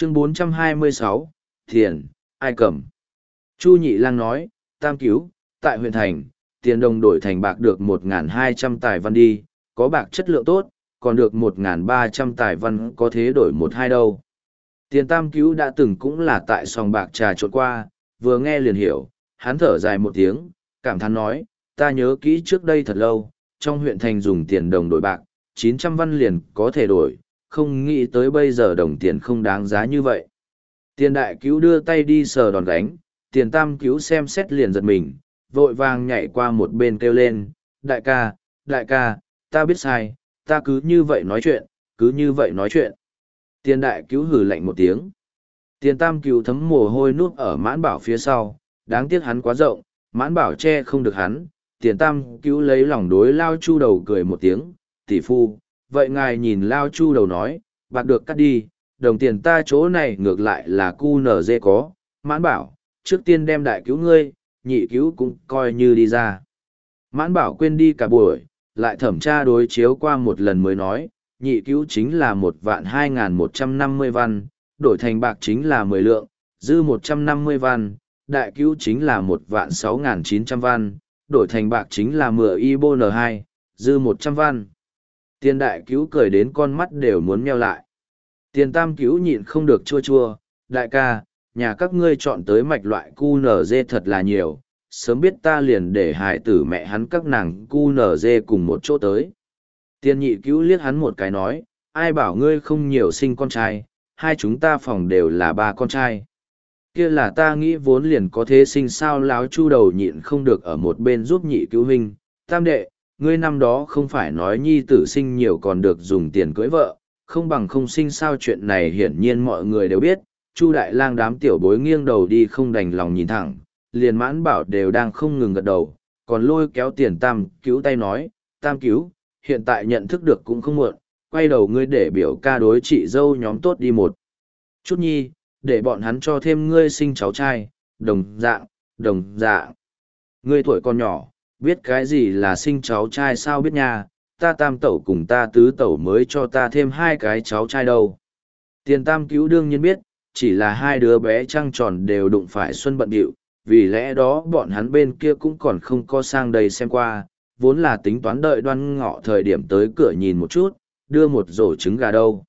Chương 426, Tiền, ai cầm? Chu Nhị Lang nói, tam cứu, tại huyện thành, tiền đồng đổi thành bạc được 1.200 tài văn đi, có bạc chất lượng tốt, còn được 1.300 tài văn có thế đổi một hai đâu. Tiền tam cứu đã từng cũng là tại sòng bạc trà trộn qua, vừa nghe liền hiểu, hắn thở dài một tiếng, cảm thán nói, ta nhớ kỹ trước đây thật lâu, trong huyện thành dùng tiền đồng đổi bạc, 900 văn liền có thể đổi, không nghĩ tới bây giờ đồng tiền không đáng giá như vậy. Tiền đại cứu đưa tay đi sờ đòn gánh, tiền tam cứu xem xét liền giật mình, vội vàng nhảy qua một bên kêu lên, đại ca, ta biết sai, ta cứ như vậy nói chuyện, cứ như vậy nói chuyện. Tiền đại cứu hừ lạnh một tiếng. Tiền tam cứu thấm mồ hôi nuốt ở mãn bảo phía sau, đáng tiếc hắn quá rộng, mãn bảo che không được hắn. Tiền tam cứu lấy lòng đối Lao Chu đầu cười một tiếng, tỷ phu, vậy ngài nhìn Lao Chu đầu nói, bạc được cắt đi, đồng tiền ta chỗ này ngược lại là cu nở dê có, mãn bảo, trước tiên đem đại cứu ngươi, nhị cứu cũng coi như đi ra. Mãn bảo quên đi cả buổi, lại thẩm tra đối chiếu qua một lần mới nói, nhị cứu chính là 1.2150 văn, đổi thành bạc chính là 10 lượng, dư 150 văn, đại cứu chính là 1.6900 văn, đổi thành bạc chính là 10 IBO N2, dư 100 văn. Tiền đại cứu cười đến con mắt đều muốn meo lại. Tiền tam cứu nhịn không được chua chua, đại ca, nhà các ngươi chọn tới mạch loại cu nở dê thật là nhiều, sớm biết ta liền để hại tử mẹ hắn các nàng cu nở dê cùng một chỗ tới. Tiền nhị cứu liếc hắn một cái nói, ai bảo ngươi không nhiều sinh con trai, hai chúng ta phòng đều là ba con trai. Kia là ta nghĩ vốn liền có thế sinh sao láo chu đầu nhịn không được ở một bên giúp nhị cứu huynh, tam đệ, ngươi năm đó không phải nói nhi tử sinh nhiều còn được dùng tiền cưới vợ, không bằng không sinh sao chuyện này hiển nhiên mọi người đều biết, Chu đại lang đám tiểu bối nghiêng đầu đi không đành lòng nhìn thẳng, liền mãn bảo đều đang không ngừng gật đầu, còn lôi kéo tiền tam cứu tay nói, tam cứu, hiện tại nhận thức được cũng không muộn, quay đầu ngươi để biểu ca đối chị dâu nhóm tốt đi một chút nhi, để bọn hắn cho thêm ngươi sinh cháu trai, đồng dạng. Ngươi tuổi còn nhỏ, biết cái gì là sinh cháu trai sao biết nha, ta tam tẩu cùng ta tứ tẩu mới cho ta thêm hai cái cháu trai đâu. Tiền tam cứu đương nhiên biết, chỉ là hai đứa bé trăng tròn đều đụng phải xuân bận điệu, vì lẽ đó bọn hắn bên kia cũng còn không có sang đây xem qua, vốn là tính toán đợi Đoan Ngọ thời điểm tới cửa nhìn một chút, đưa một rổ trứng gà đâu.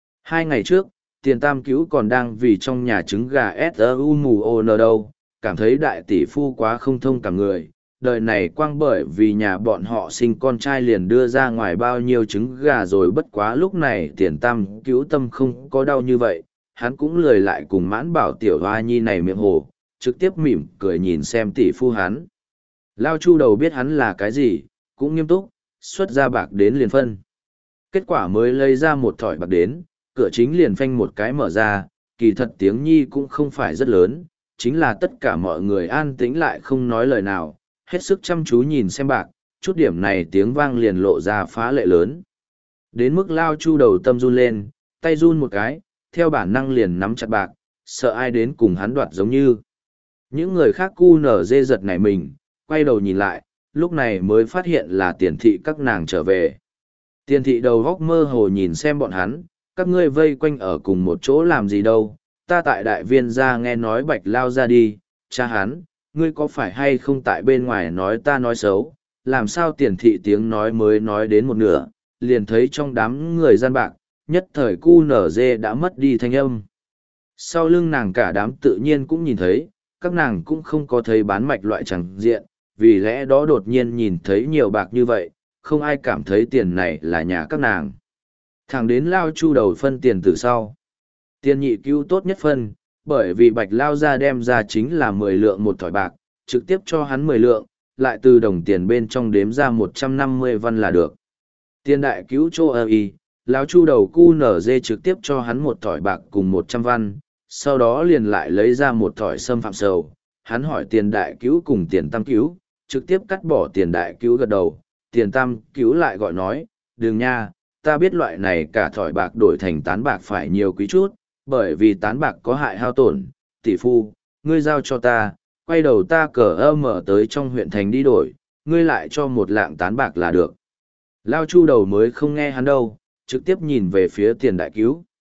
2 ngày trước, tiền tam cứu còn đang vì trong nhà trứng gà S.U. mù ô nờ đâu, cảm thấy đại tỷ phu quá không thông cảm người, đời này quang bởi vì nhà bọn họ sinh con trai liền đưa ra ngoài bao nhiêu trứng gà rồi, bất quá lúc này tiền tam cứu tâm không có đau như vậy, hắn cũng lười lại cùng mãn bảo tiểu hoa nhi này miệng hồ, trực tiếp mỉm cười nhìn xem tỷ phu hắn. Lao Chu đầu biết hắn là cái gì, cũng nghiêm túc, xuất ra bạc đến liền phân. Kết quả mới lấy ra một thỏi bạc đến, cửa chính liền phanh một cái mở ra, kỳ thật tiếng nhi cũng không phải rất lớn, chính là tất cả mọi người an tĩnh lại không nói lời nào, hết sức chăm chú nhìn xem bạc, chút điểm này tiếng vang liền lộ ra phá lệ lớn. Đến mức Lao Chu đầu tâm run lên, tay run một cái, theo bản năng liền nắm chặt bạc, sợ ai đến cùng hắn đoạt giống như. Những người khác cu nở dê giật nảy mình, quay đầu nhìn lại, lúc này mới phát hiện là tiền thị các nàng trở về. Tiền thị đầu góc mơ hồ nhìn xem bọn hắn, các ngươi vây quanh ở cùng một chỗ làm gì đâu, ta tại đại viên ra nghe nói Bạch Lao ra đi, cha hắn, ngươi có phải hay không tại bên ngoài nói ta nói xấu, làm sao tiền thị tiếng nói mới nói đến một nửa, liền thấy trong đám người gian bạc, nhất thời cu nở dê đã mất đi thanh âm. Sau lưng nàng cả đám tự nhiên cũng nhìn thấy, các nàng cũng không có thấy bán mạch loại chẳng diện, vì lẽ đó đột nhiên nhìn thấy nhiều bạc như vậy, không ai cảm thấy tiền này là nhà các nàng. Thẳng đến Lao Chu đầu phân tiền từ sau. Tiền nhị cứu tốt nhất phân, bởi vì Bạch Lao ra đem ra chính là 10 lượng một thỏi bạc, trực tiếp cho hắn 10 lượng, lại từ đồng tiền bên trong đếm ra 150 văn là được. Tiền đại cứu Chô ơ y, Lao Chu đầu cu nở dê trực tiếp cho hắn một thỏi bạc cùng 100 văn, sau đó liền lại lấy ra một thỏi sâm phạm sầu. Hắn hỏi tiền đại cứu cùng tiền tam cứu, trực tiếp cắt bỏ tiền đại cứu gật đầu, tiền tam cứu lại gọi nói, đừng nha, ta biết loại này cả thỏi bạc đổi thành tán bạc phải nhiều quý chút, bởi vì tán bạc có hại hao tổn, tỷ phu, ngươi giao cho ta, quay đầu ta cờ mở tới trong huyện thành đi đổi, ngươi lại cho một lạng tán bạc là được. Lao Chu đầu mới không nghe hắn đâu, trực tiếp nhìn về phía tiền đại cứu.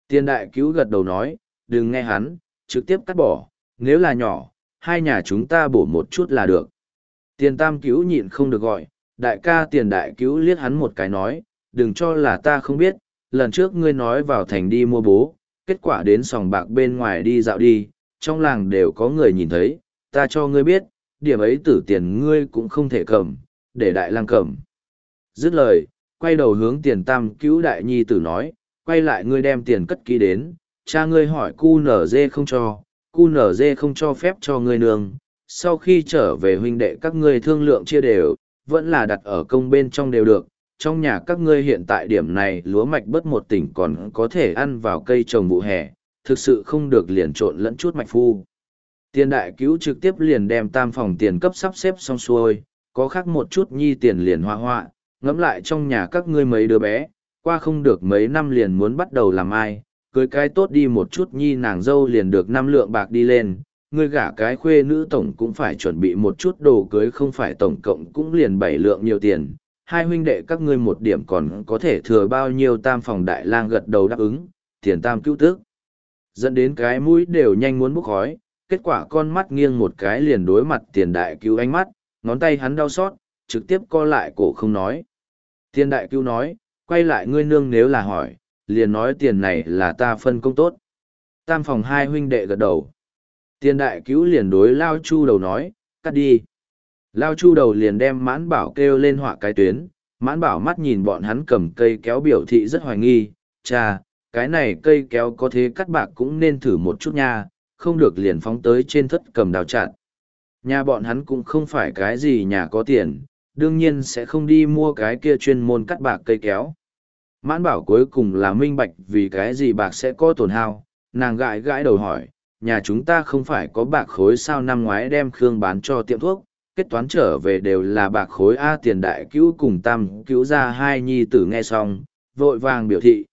Tiền đại cứu gật đầu nói, đừng nghe hắn, trực tiếp cắt bỏ, nếu là nhỏ, hai nhà chúng ta bổ một chút là được. Tiền tam cứu nhịn không được gọi, đại ca tiền đại cứu liếc hắn một cái nói, đừng cho là ta không biết, lần trước ngươi nói vào thành đi mua bố, kết quả đến sòng bạc bên ngoài đi dạo đi, trong làng đều có người nhìn thấy, ta cho ngươi biết, điểm ấy tử tiền ngươi cũng không thể cầm, để đại lang cầm. Dứt lời, quay đầu hướng tiền tam cứu đại nhi tử nói, quay lại ngươi đem tiền cất kỹ đến, cha ngươi hỏi cu nở dê không cho, cu nở dê không cho phép cho ngươi nương, sau khi trở về huynh đệ các ngươi thương lượng chia đều, vẫn là đặt ở công bên trong đều được, trong nhà các ngươi hiện tại điểm này lúa mạch bớt một tỉnh còn có thể ăn vào cây trồng vụ hè, thực sự không được liền trộn lẫn chút mạch phu. Tiền đại cứu trực tiếp liền đem tam phòng tiền cấp sắp xếp xong xuôi, có khác một chút nhi tiền liền hoa hoa, ngẫm lại trong nhà các ngươi mấy đứa bé, qua không được mấy năm liền muốn bắt đầu làm ai, cưới cái tốt đi một chút nhi nàng dâu liền được 5 lượng bạc đi lên, ngươi gả cái khuê nữ tổng cũng phải chuẩn bị một chút đồ cưới không phải tổng cộng cũng liền 7 lượng nhiều tiền, hai huynh đệ các ngươi một điểm còn có thể thừa bao nhiêu tam phòng đại lang gật đầu đáp ứng, tiền tam cứu tước. Dẫn đến cái mũi đều nhanh muốn bốc khói, kết quả con mắt nghiêng một cái liền đối mặt tiền đại cứu ánh mắt, ngón tay hắn đau xót, trực tiếp co lại cổ không nói. Tiền đại cứu nói, quay lại ngươi nương nếu là hỏi, liền nói tiền này là ta phân công tốt. Tam phòng hai huynh đệ gật đầu. Tiền đại cứu liền đối Lao Chu đầu nói, cắt đi. Lao Chu đầu liền đem mãn bảo kêu lên họa cái tuyến, mãn bảo mắt nhìn bọn hắn cầm cây kéo biểu thị rất hoài nghi, chà, cái này cây kéo có thế cắt bạc cũng nên thử một chút nha, không được liền phóng tới trên thất cầm đào chặt. Nhà bọn hắn cũng không phải cái gì nhà có tiền, đương nhiên sẽ không đi mua cái kia chuyên môn cắt bạc cây kéo. Mãn bảo cuối cùng là minh bạch vì cái gì bạc sẽ có tổn hao, nàng gãi gãi đầu hỏi, nhà chúng ta không phải có bạc khối sao năm ngoái đem Khương bán cho tiệm thuốc, kết toán trở về đều là bạc khối A tiền đại cứu cùng tam cứu ra hai nhi tử nghe xong, vội vàng biểu thị,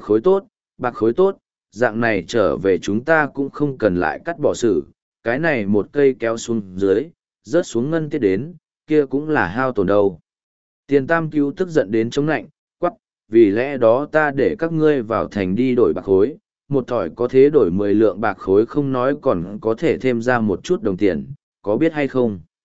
bạc khối tốt, dạng này trở về chúng ta cũng không cần lại cắt bỏ xử, cái này một cây kéo xuống dưới, rớt xuống ngân tiết đến, kia cũng là hao tổn đâu. Tiền tam cứu tức giận đến chống nạnh, quắc, vì lẽ đó ta để các ngươi vào thành đi đổi bạc khối, một thỏi có thế đổi 10 lượng bạc khối không nói còn có thể thêm ra một chút đồng tiền, có biết hay không?